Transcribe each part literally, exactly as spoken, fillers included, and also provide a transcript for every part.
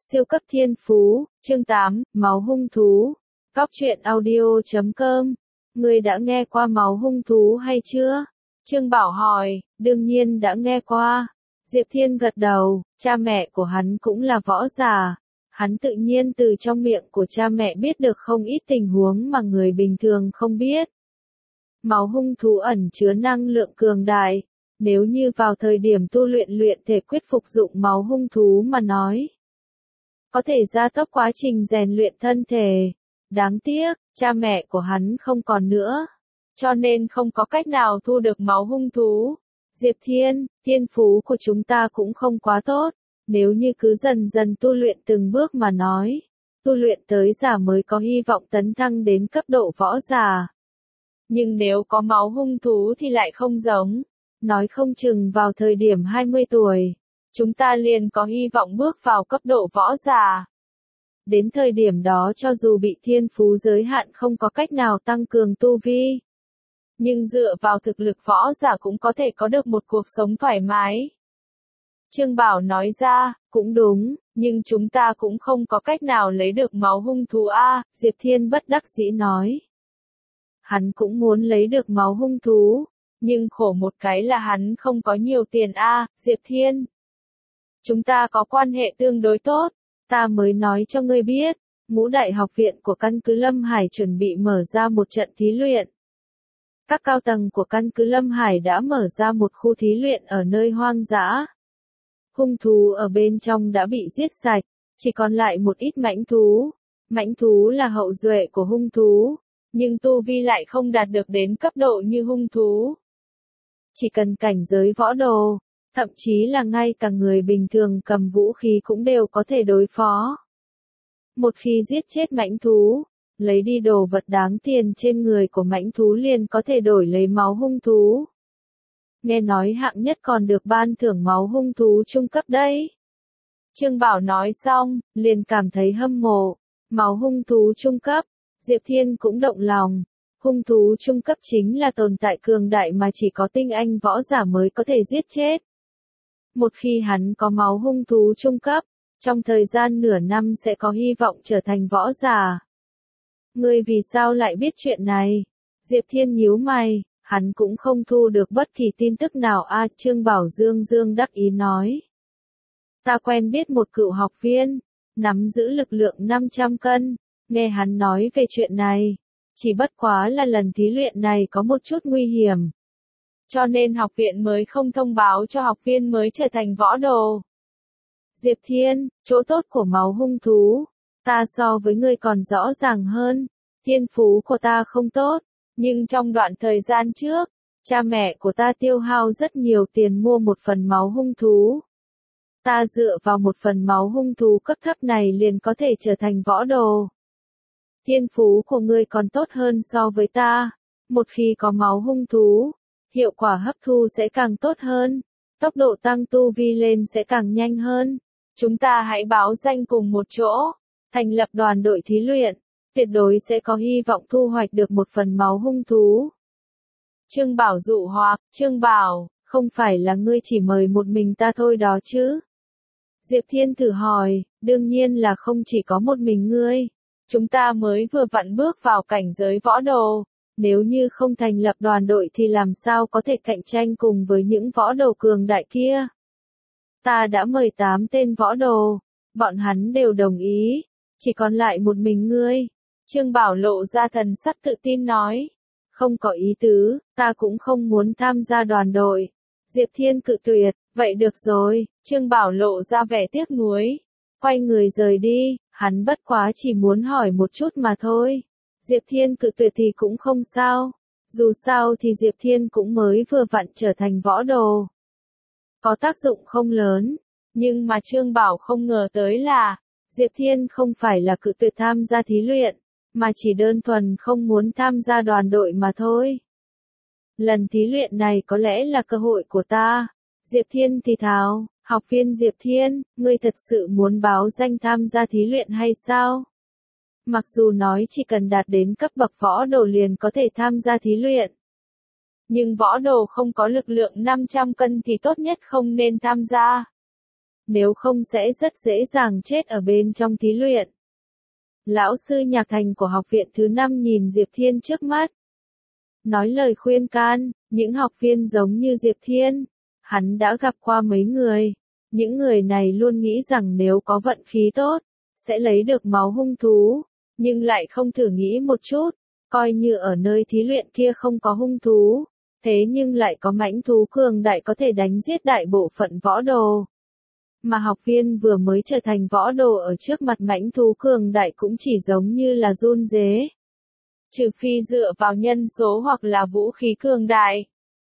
Siêu cấp thiên phú, chương tám, máu hung thú. Cóc truyện audio chấm com. Ngươi đã nghe qua máu hung thú hay chưa? Trương Bảo hỏi, đương nhiên đã nghe qua. Diệp Thiên gật đầu, cha mẹ của hắn cũng là võ giả. Hắn tự nhiên từ trong miệng của cha mẹ biết được không ít tình huống mà người bình thường không biết. Máu hung thú ẩn chứa năng lượng cường đại. Nếu như vào thời điểm tu luyện luyện thể quyết phục dụng máu hung thú mà nói, có thể gia tốc quá trình rèn luyện thân thể. Đáng tiếc, cha mẹ của hắn không còn nữa, cho nên không có cách nào thu được máu hung thú. Diệp Thiên, thiên phú của chúng ta cũng không quá tốt, nếu như cứ dần dần tu luyện từng bước mà nói, tu luyện tới giả mới có hy vọng tấn thăng đến cấp độ võ giả. Nhưng nếu có máu hung thú thì lại không giống, nói không chừng vào thời điểm hai mươi tuổi, chúng ta liền có hy vọng bước vào cấp độ võ giả. Đến thời điểm đó cho dù bị thiên phú giới hạn không có cách nào tăng cường tu vi, nhưng dựa vào thực lực võ giả cũng có thể có được một cuộc sống thoải mái. Trương Bảo nói ra, cũng đúng, nhưng chúng ta cũng không có cách nào lấy được máu hung thú a, Diệp Thiên bất đắc dĩ nói. Hắn cũng muốn lấy được máu hung thú, nhưng khổ một cái là hắn không có nhiều tiền a, Diệp Thiên. Chúng ta có quan hệ tương đối tốt, ta mới nói cho ngươi biết, ngũ đại học viện của căn cứ Lâm Hải chuẩn bị mở ra một trận thí luyện. Các cao tầng của căn cứ Lâm Hải đã mở ra một khu thí luyện ở nơi hoang dã. Hung thú ở bên trong đã bị giết sạch, chỉ còn lại một ít mãnh thú. Mãnh thú là hậu duệ của hung thú, nhưng tu vi lại không đạt được đến cấp độ như hung thú. Chỉ cần cảnh giới võ đồ, thậm chí là ngay cả người bình thường cầm vũ khí cũng đều có thể đối phó. Một khi giết chết mãnh thú, lấy đi đồ vật đáng tiền trên người của mãnh thú liền có thể đổi lấy máu hung thú. Nghe nói hạng nhất còn được ban thưởng máu hung thú trung cấp đấy. Trương Bảo nói xong, liền cảm thấy hâm mộ. Máu hung thú trung cấp, Diệp Thiên cũng động lòng. Hung thú trung cấp chính là tồn tại cường đại mà chỉ có tinh anh võ giả mới có thể giết chết. Một khi hắn có máu hung thú trung cấp, trong thời gian nửa năm sẽ có hy vọng trở thành võ giả. Ngươi vì sao lại biết chuyện này? Diệp Thiên nhíu mày, hắn cũng không thu được bất kỳ tin tức nào a, Trương Bảo Dương Dương đắc ý nói. Ta quen biết một cựu học viên, nắm giữ lực lượng năm trăm cân, nghe hắn nói về chuyện này. Chỉ bất quá là lần thí luyện này có một chút nguy hiểm, cho nên học viện mới không thông báo cho học viên mới trở thành võ đồ. Diệp Thiên, chỗ tốt của máu hung thú, ta so với ngươi còn rõ ràng hơn. Thiên phú của ta không tốt, nhưng trong đoạn thời gian trước, cha mẹ của ta tiêu hao rất nhiều tiền mua một phần máu hung thú. Ta dựa vào một phần máu hung thú cấp thấp này liền có thể trở thành võ đồ. Thiên phú của ngươi còn tốt hơn so với ta. Một khi có máu hung thú, hiệu quả hấp thu sẽ càng tốt hơn, tốc độ tăng tu vi lên sẽ càng nhanh hơn. Chúng ta hãy báo danh cùng một chỗ, thành lập đoàn đội thí luyện, tuyệt đối sẽ có hy vọng thu hoạch được một phần máu hung thú. Trương Bảo dụ hoặc, Trương Bảo, không phải là ngươi chỉ mời một mình ta thôi đó chứ? Diệp Thiên thử hỏi, đương nhiên là không chỉ có một mình ngươi. Chúng ta mới vừa vặn bước vào cảnh giới võ đồ, nếu như không thành lập đoàn đội thì làm sao có thể cạnh tranh cùng với những võ đồ cường đại kia. Ta đã mời tám tên võ đồ, bọn hắn đều đồng ý, chỉ còn lại một mình ngươi. Trương Bảo lộ ra thần sắc tự tin nói, không có ý tứ, ta cũng không muốn tham gia đoàn đội. Diệp Thiên cự tuyệt, vậy được rồi, Trương Bảo lộ ra vẻ tiếc nuối, quay người rời đi, hắn bất quá chỉ muốn hỏi một chút mà thôi. Diệp Thiên cự tuyệt thì cũng không sao, dù sao thì Diệp Thiên cũng mới vừa vặn trở thành võ đồ. Có tác dụng không lớn, nhưng mà Trương Bảo không ngờ tới là, Diệp Thiên không phải là cự tuyệt tham gia thí luyện, mà chỉ đơn thuần không muốn tham gia đoàn đội mà thôi. Lần thí luyện này có lẽ là cơ hội của ta. Diệp Thiên thì thào, học viên Diệp Thiên, ngươi thật sự muốn báo danh tham gia thí luyện hay sao? Mặc dù nói chỉ cần đạt đến cấp bậc võ đồ liền có thể tham gia thí luyện, nhưng võ đồ không có lực lượng năm trăm cân thì tốt nhất không nên tham gia. nếu không sẽ rất dễ dàng chết ở bên trong thí luyện. Lão sư nhạc thành của học viện thứ năm nhìn Diệp Thiên trước mắt. Nói lời khuyên can, những học viên giống như Diệp Thiên, hắn đã gặp qua mấy người. Những người này luôn nghĩ rằng nếu có vận khí tốt, sẽ lấy được máu hung thú, nhưng lại không thử nghĩ một chút, coi như ở nơi thí luyện kia không có hung thú, thế nhưng lại có mãnh thú cường đại có thể đánh giết đại bộ phận võ đồ. Mà học viên vừa mới trở thành võ đồ ở trước mặt mãnh thú cường đại cũng chỉ giống như là run rế. Trừ phi dựa vào nhân số hoặc là vũ khí cường đại.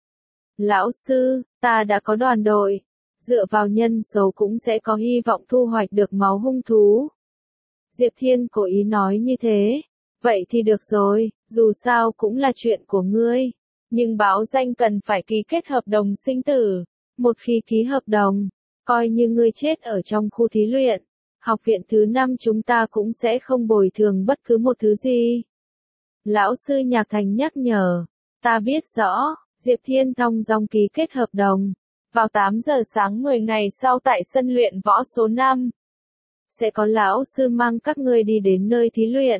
Lão sư, ta đã có đoàn đội. Dựa vào nhân số cũng sẽ có hy vọng thu hoạch được máu hung thú. Diệp Thiên cố ý nói như thế. Vậy thì được rồi, dù sao cũng là chuyện của ngươi. Nhưng báo danh cần phải ký kết hợp đồng sinh tử. Một khi ký hợp đồng, coi như ngươi chết ở trong khu thí luyện, học viện thứ năm chúng ta cũng sẽ không bồi thường bất cứ một thứ gì. Lão sư Nhạc Thành nhắc nhở, ta biết rõ, Diệp Thiên thong dong ký kết hợp đồng. Vào tám giờ sáng mười ngày sau tại sân luyện võ số năm, sẽ có lão sư mang các ngươi đi đến nơi thí luyện.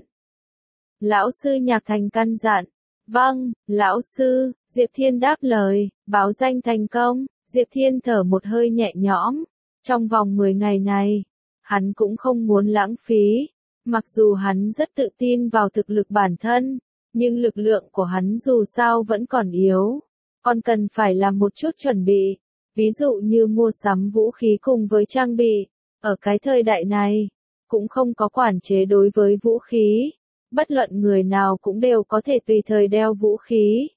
Lão sư Nhạc Thành căn dặn, vâng, lão sư, Diệp Thiên đáp lời, báo danh thành công. Diệp Thiên thở một hơi nhẹ nhõm, trong vòng mười ngày này, hắn cũng không muốn lãng phí, mặc dù hắn rất tự tin vào thực lực bản thân, nhưng lực lượng của hắn dù sao vẫn còn yếu, còn cần phải làm một chút chuẩn bị, ví dụ như mua sắm vũ khí cùng với trang bị, ở cái thời đại này, cũng không có quản chế đối với vũ khí, bất luận người nào cũng đều có thể tùy thời đeo vũ khí.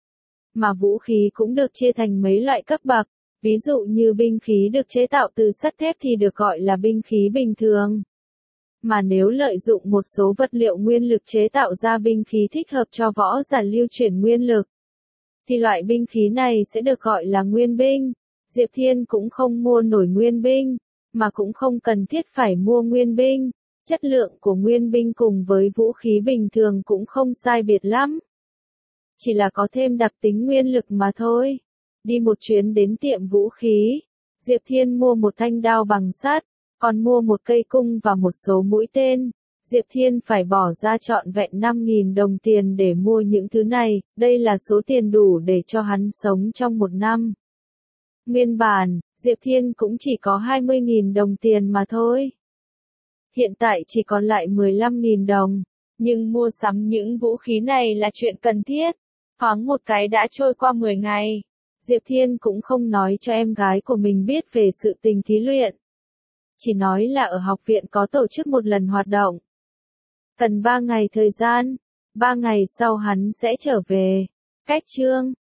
Mà vũ khí cũng được chia thành mấy loại cấp bậc, ví dụ như binh khí được chế tạo từ sắt thép thì được gọi là binh khí bình thường. Mà nếu lợi dụng một số vật liệu nguyên lực chế tạo ra binh khí thích hợp cho võ giả lưu chuyển nguyên lực, thì loại binh khí này sẽ được gọi là nguyên binh. Diệp Thiên cũng không mua nổi nguyên binh, mà cũng không cần thiết phải mua nguyên binh. Chất lượng của nguyên binh cùng với vũ khí bình thường cũng không sai biệt lắm. Chỉ là có thêm đặc tính nguyên lực mà thôi. Đi một chuyến đến tiệm vũ khí, Diệp Thiên mua một thanh đao bằng sắt, còn mua một cây cung và một số mũi tên. Diệp Thiên phải bỏ ra trọn vẹn năm nghìn đồng tiền để mua những thứ này, đây là số tiền đủ để cho hắn sống trong một năm. Nguyên bản, Diệp Thiên cũng chỉ có hai mươi nghìn đồng tiền mà thôi. Hiện tại chỉ còn lại mười lăm nghìn đồng, nhưng mua sắm những vũ khí này là chuyện cần thiết. Thoáng một cái đã trôi qua mười ngày, Diệp Thiên cũng không nói cho em gái của mình biết về sự tình thí luyện. Chỉ nói là ở học viện có tổ chức một lần hoạt động. Cần ba ngày thời gian, ba ngày sau hắn sẽ trở về. Cách chương